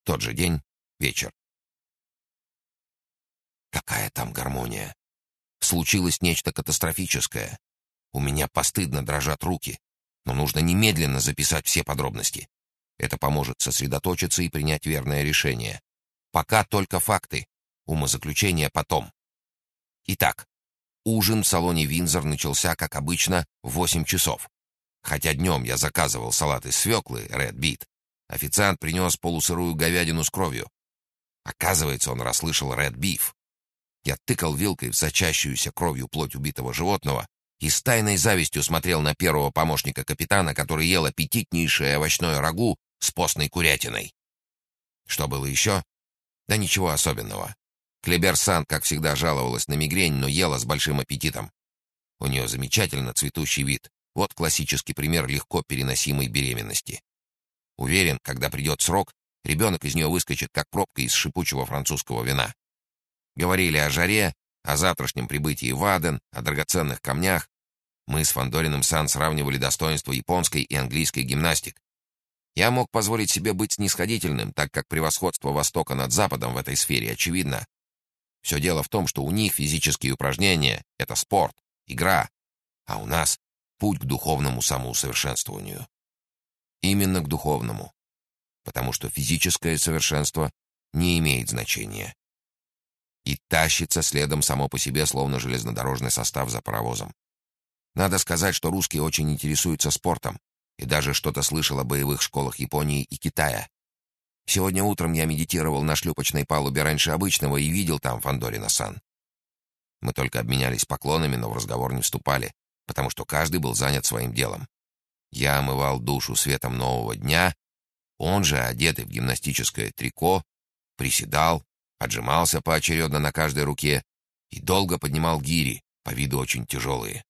Тот же день, вечер. Какая там гармония! Случилось нечто катастрофическое. У меня постыдно дрожат руки, но нужно немедленно записать все подробности. Это поможет сосредоточиться и принять верное решение. Пока только факты, умозаключения потом. Итак, ужин в салоне «Виндзор» начался, как обычно, в 8 часов. Хотя днем я заказывал салат из свеклы, Red Beet, официант принес полусырую говядину с кровью. Оказывается, он расслышал Red Beef. Я тыкал вилкой в сочащуюся кровью плоть убитого животного и с тайной завистью смотрел на первого помощника капитана, который ел аппетитнейшее овощное рагу с постной курятиной. Что было еще? Да ничего особенного. Клебер-сан, как всегда, жаловалась на мигрень, но ела с большим аппетитом. У нее замечательно цветущий вид. Вот классический пример легко переносимой беременности. Уверен, когда придет срок, ребенок из нее выскочит, как пробка из шипучего французского вина. Говорили о жаре, о завтрашнем прибытии в Аден, о драгоценных камнях. Мы с Фандориным-сан сравнивали достоинства японской и английской гимнастик. Я мог позволить себе быть снисходительным, так как превосходство Востока над Западом в этой сфере очевидно. Все дело в том, что у них физические упражнения — это спорт, игра, а у нас — путь к духовному самоусовершенствованию. Именно к духовному, потому что физическое совершенство не имеет значения. И тащится следом само по себе, словно железнодорожный состав за паровозом. Надо сказать, что русские очень интересуются спортом, и даже что-то слышал о боевых школах Японии и Китая. Сегодня утром я медитировал на шлюпочной палубе раньше обычного и видел там Фандорина-сан. Мы только обменялись поклонами, но в разговор не вступали, потому что каждый был занят своим делом. Я омывал душу светом нового дня, он же, одетый в гимнастическое трико, приседал, отжимался поочередно на каждой руке и долго поднимал гири, по виду очень тяжелые.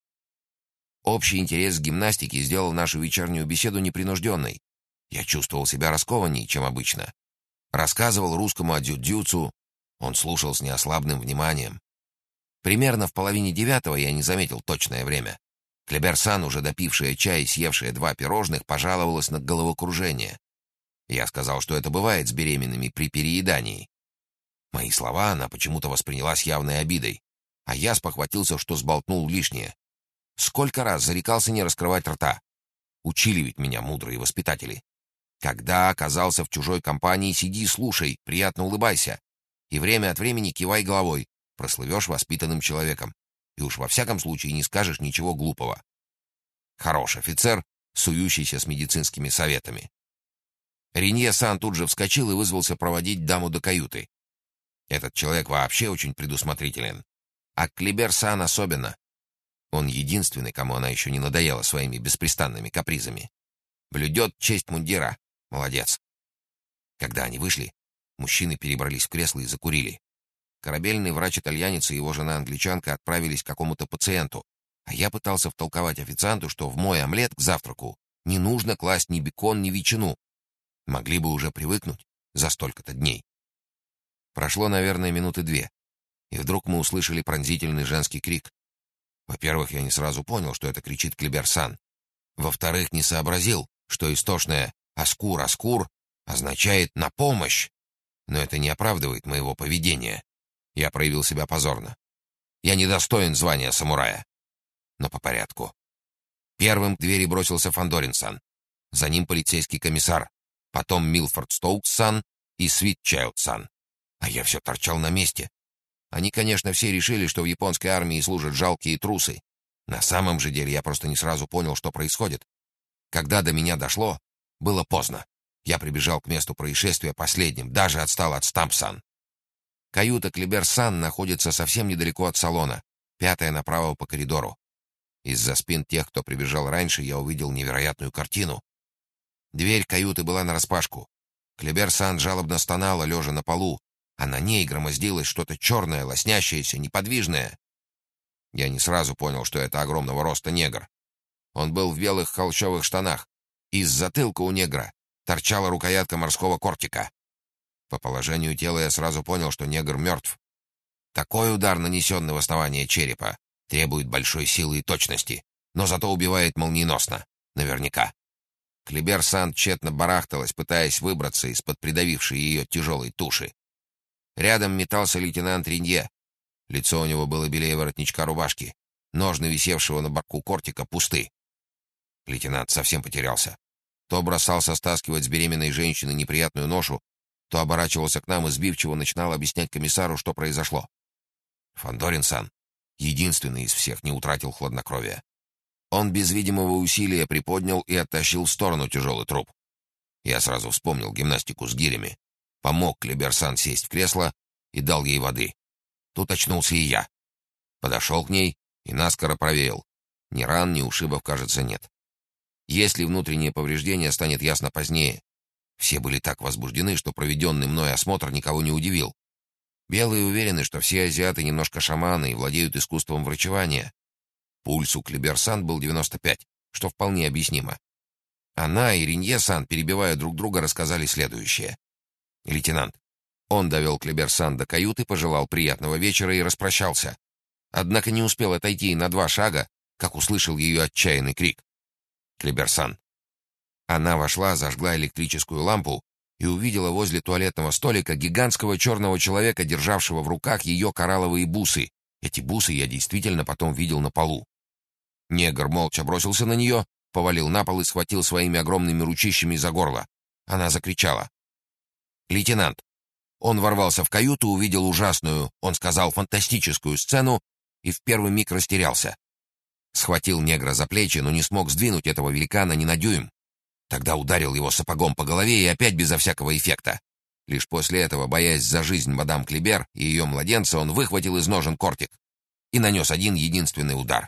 Общий интерес к гимнастике сделал нашу вечернюю беседу непринужденной. Я чувствовал себя раскованней, чем обычно. Рассказывал русскому о дзюдзюцу, он слушал с неослабным вниманием. Примерно в 8:30 я не заметил точное время. Клебер-сан, уже допившая чай и съевшая 2 пирожных, пожаловалась на головокружение. Я сказал, что это бывает с беременными при переедании. Мои слова она почему-то восприняла с явной обидой, а я спохватился, что сболтнул лишнее. Сколько раз зарекался не раскрывать рта. Учили ведь меня мудрые воспитатели. Когда оказался в чужой компании, сиди и слушай, приятно улыбайся. И время от времени кивай головой, прослывешь воспитанным человеком. И уж во всяком случае не скажешь ничего глупого. Хорош офицер, сующийся с медицинскими советами. Ринье-сан тут же вскочил и вызвался проводить даму до каюты. Этот человек вообще очень предусмотрителен. А Клебер-сан особенно. Он единственный, кому она еще не надоела своими беспрестанными капризами. Блюдет честь мундира. Молодец. Когда они вышли, мужчины перебрались в кресло и закурили. Корабельный врач-итальянец и его жена-англичанка отправились к какому-то пациенту, а я пытался втолковать официанту, что в мой омлет к завтраку не нужно класть ни бекон, ни ветчину. Могли бы уже привыкнуть за столько-то дней. Прошло, наверное, 2 минуты, и вдруг мы услышали пронзительный женский крик. Во-первых, я не сразу понял, что это кричит Клебер-сан. Во-вторых, не сообразил, что истошное «Аскур, Аскур» означает «на помощь». Но это не оправдывает моего поведения. Я проявил себя позорно. Я недостоин звания самурая. Но по порядку. Первым к двери бросился Фандорин-сан. За ним полицейский комиссар. Потом Милфорд Стоукс-сан и Свитчайлд-сан. А я все торчал на месте. Они, конечно, все решили, что в японской армии служат жалкие трусы. На самом же деле я просто не сразу понял, что происходит. Когда до меня дошло, было поздно. Я прибежал к месту происшествия последним, даже отстал от Стамп-сан. Каюта Клебер-сан находится совсем недалеко от салона, 5-я направо по коридору. Из-за спин тех, кто прибежал раньше, я увидел невероятную картину. Дверь каюты была нараспашку. Клебер-сан жалобно стонала, лежа на полу, а на ней громоздилось что-то черное, лоснящееся, неподвижное. Я не сразу понял, что это огромного роста негр. Он был в белых холщовых штанах. Из затылка у негра торчала рукоятка морского кортика. По положению тела я сразу понял, что негр мертв. Такой удар, нанесенный в основание черепа, требует большой силы и точности, но зато убивает молниеносно. Наверняка. Клибер-Сан тщетно барахталась, пытаясь выбраться из-под придавившей ее тяжелой туши. Рядом метался лейтенант Ринье. Лицо у него было белее воротничка рубашки. Ножны, висевшего на боку кортика, пусты. Лейтенант совсем потерялся. То бросался стаскивать с беременной женщины неприятную ношу, то оборачивался к нам и сбивчиво начинал объяснять комиссару, что произошло. Фандорин-сан, единственный из всех, не утратил хладнокровия. Он без видимого усилия приподнял и оттащил в сторону тяжелый труп. Я сразу вспомнил гимнастику с гирями. Помог Клибер-Сан сесть в кресло и дал ей воды. Тут очнулся и я. Подошел к ней и наскоро проверил. Ни ран, ни ушибов, кажется, нет. Если внутреннее повреждение, станет ясно позднее. Все были так возбуждены, что проведенный мной осмотр никого не удивил. Белые уверены, что все азиаты немножко шаманы и владеют искусством врачевания. Пульс у Клибер-Сан был 95, что вполне объяснимо. Она и Ринье-сан, перебивая друг друга, рассказали следующее. Лейтенант. Он довел Клибер-Сан до каюты, пожелал приятного вечера и распрощался. Однако не успел отойти и на 2 шага, как услышал ее отчаянный крик. Клибер-Сан. Она вошла, зажгла электрическую лампу и увидела возле туалетного столика гигантского черного человека, державшего в руках ее коралловые бусы. Эти бусы я действительно потом видел на полу. Негр молча бросился на нее, повалил на пол и схватил своими огромными ручищами за горло. Она закричала. «Лейтенант!» Он ворвался в каюту, увидел ужасную, он сказал, фантастическую сцену и в первый миг растерялся. Схватил негра за плечи, но не смог сдвинуть этого великана ни на дюйм. Тогда ударил его сапогом по голове и опять безо всякого эффекта. Лишь после этого, боясь за жизнь мадам Клибер и ее младенца, он выхватил из ножен кортик и нанес один единственный удар.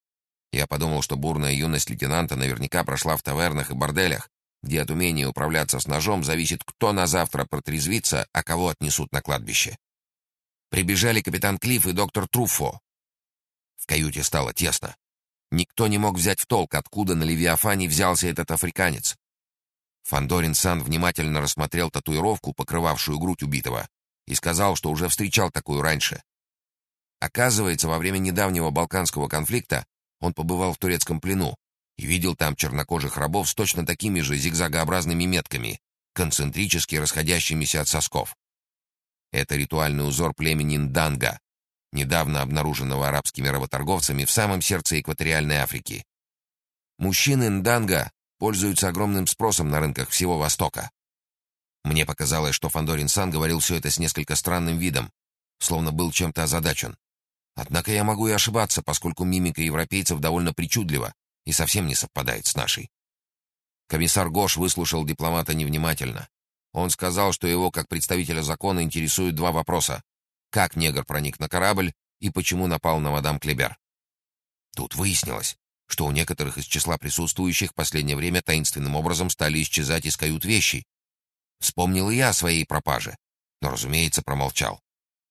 Я подумал, что бурная юность лейтенанта наверняка прошла в тавернах и борделях, где от умения управляться с ножом зависит, кто на завтра протрезвится, а кого отнесут на кладбище. Прибежали капитан Клифф и доктор Труффо. В каюте стало тесно. Никто не мог взять в толк, откуда на Левиафане взялся этот африканец. Фандорин-сан внимательно рассмотрел татуировку, покрывавшую грудь убитого, и сказал, что уже встречал такую раньше. Оказывается, во время недавнего балканского конфликта он побывал в турецком плену и видел там чернокожих рабов с точно такими же зигзагообразными метками, концентрически расходящимися от сосков. Это ритуальный узор племени Нданга, недавно обнаруженного арабскими работорговцами в самом сердце экваториальной Африки. Мужчины Нданга пользуются огромным спросом на рынках всего Востока. Мне показалось, что Фандорин-сан говорил все это с несколько странным видом, словно был чем-то озадачен. Однако я могу и ошибаться, поскольку мимика европейцев довольно причудлива и совсем не совпадает с нашей. Комиссар Гош выслушал дипломата невнимательно. Он сказал, что его, как представителя закона, интересуют 2 вопроса. Как негр проник на корабль и почему напал на мадам Клибер. Тут выяснилось, что у некоторых из числа присутствующих в последнее время таинственным образом стали исчезать из кают вещи. Вспомнил и я о своей пропаже, но, разумеется, промолчал.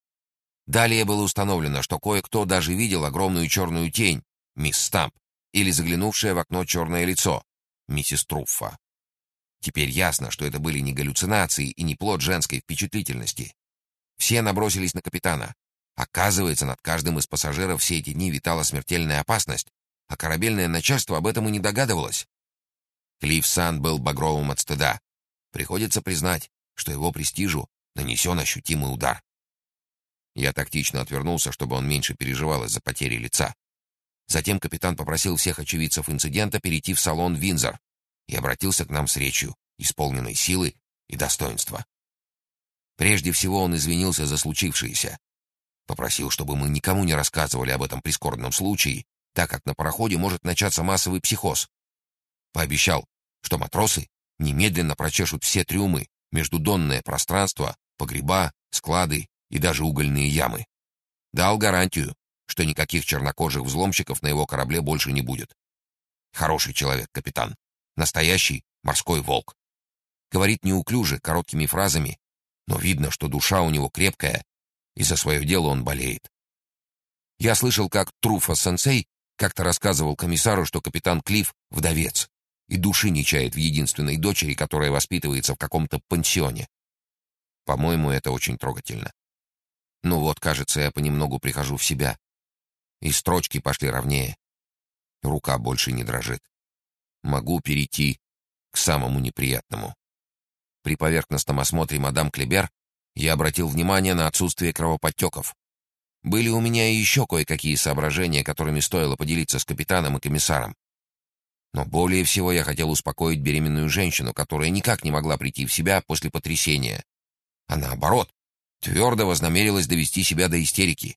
Далее было установлено, что кое-кто даже видел огромную черную тень, мисс Стамп, или заглянувшее в окно черное лицо, миссис Труффа. Теперь ясно, что это были не галлюцинации и не плод женской впечатлительности. Все набросились на капитана. Оказывается, над каждым из пассажиров все эти дни витала смертельная опасность, а корабельное начальство об этом и не догадывалось. Клифф-сан был багровым от стыда. Приходится признать, что его престижу нанесен ощутимый удар. Я тактично отвернулся, чтобы он меньше переживал из-за потери лица. Затем капитан попросил всех очевидцев инцидента перейти в салон «Виндзор» и обратился к нам с речью, исполненной силы и достоинства. Прежде всего он извинился за случившееся. Попросил, чтобы мы никому не рассказывали об этом прискорбном случае, так как на пароходе может начаться массовый психоз. Пообещал, что матросы немедленно прочешут все трюмы, междудонное пространство, погреба, склады и даже угольные ямы. Дал гарантию, что никаких чернокожих взломщиков на его корабле больше не будет. Хороший человек, капитан. Настоящий морской волк. Говорит неуклюже, короткими фразами, но видно, что душа у него крепкая, и за свое дело он болеет. Я слышал, как Труффо-сенсей как-то рассказывал комиссару, что капитан Клифф — вдовец, и души не чает в единственной дочери, которая воспитывается в каком-то пансионе. По-моему, это очень трогательно. Ну вот, кажется, я понемногу прихожу в себя. И строчки пошли ровнее. Рука больше не дрожит. Могу перейти к самому неприятному. При поверхностном осмотре мадам Клебер я обратил внимание на отсутствие кровоподтеков. Были у меня и еще кое-какие соображения, которыми стоило поделиться с капитаном и комиссаром. Но более всего я хотел успокоить беременную женщину, которая никак не могла прийти в себя после потрясения, а наоборот, твердо вознамерилась довести себя до истерики.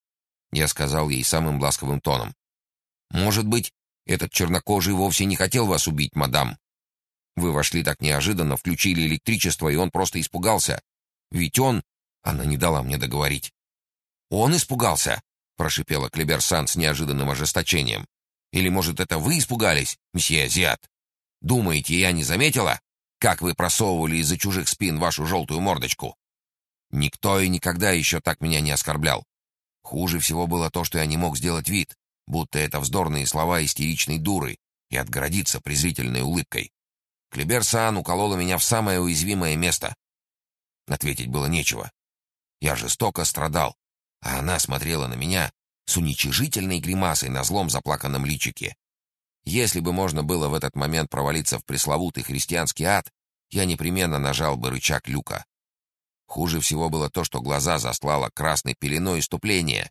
Я сказал ей самым ласковым тоном: «Может быть, этот чернокожий вовсе не хотел вас убить, мадам. Вы вошли так неожиданно, включили электричество, и он просто испугался. Ведь он...» Она не дала мне договорить. «Он испугался?» — прошипела Клебер-Сан с неожиданным ожесточением. «Или, может, это вы испугались, месье Азиат? Думаете, я не заметила, как вы просовывали из-за чужих спин вашу желтую мордочку? Никто и никогда еще так меня не оскорблял. Хуже всего было то, что я не мог сделать вид, будто это вздорные слова истеричной дуры, и отгородиться презрительной улыбкой. Клебер-Сан уколола меня в самое уязвимое место. Ответить было нечего. Я жестоко страдал, а она смотрела на меня с уничижительной гримасой на злом заплаканном личике. Если бы можно было в этот момент провалиться в пресловутый христианский ад, я непременно нажал бы рычаг люка. Хуже всего было то, что глаза застлало красной пеленой иступления.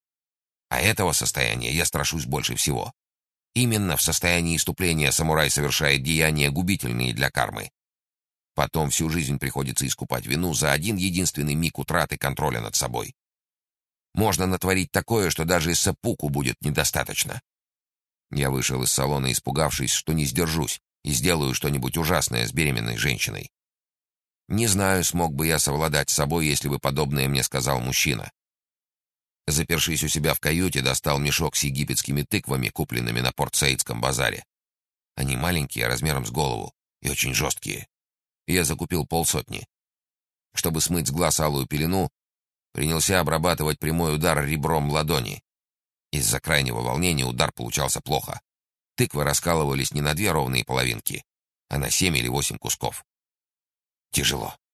А этого состояния я страшусь больше всего. Именно в состоянии иступления самурай совершает деяния, губительные для кармы. Потом всю жизнь приходится искупать вину за один единственный миг утраты контроля над собой. Можно натворить такое, что даже сеппуку будет недостаточно. Я вышел из салона, испугавшись, что не сдержусь и сделаю что-нибудь ужасное с беременной женщиной. Не знаю, смог бы я совладать с собой, если бы подобное мне сказал мужчина. Запершись у себя в каюте, достал мешок с египетскими тыквами, купленными на Порт-Саидском базаре. Они маленькие, размером с голову, и очень жесткие. Я закупил 50. Чтобы смыть с глаз алую пелену, принялся обрабатывать прямой удар ребром ладони. Из-за крайнего волнения удар получался плохо. Тыквы раскалывались не на 2 ровные половинки, а на 7 или 8 кусков. Тяжело.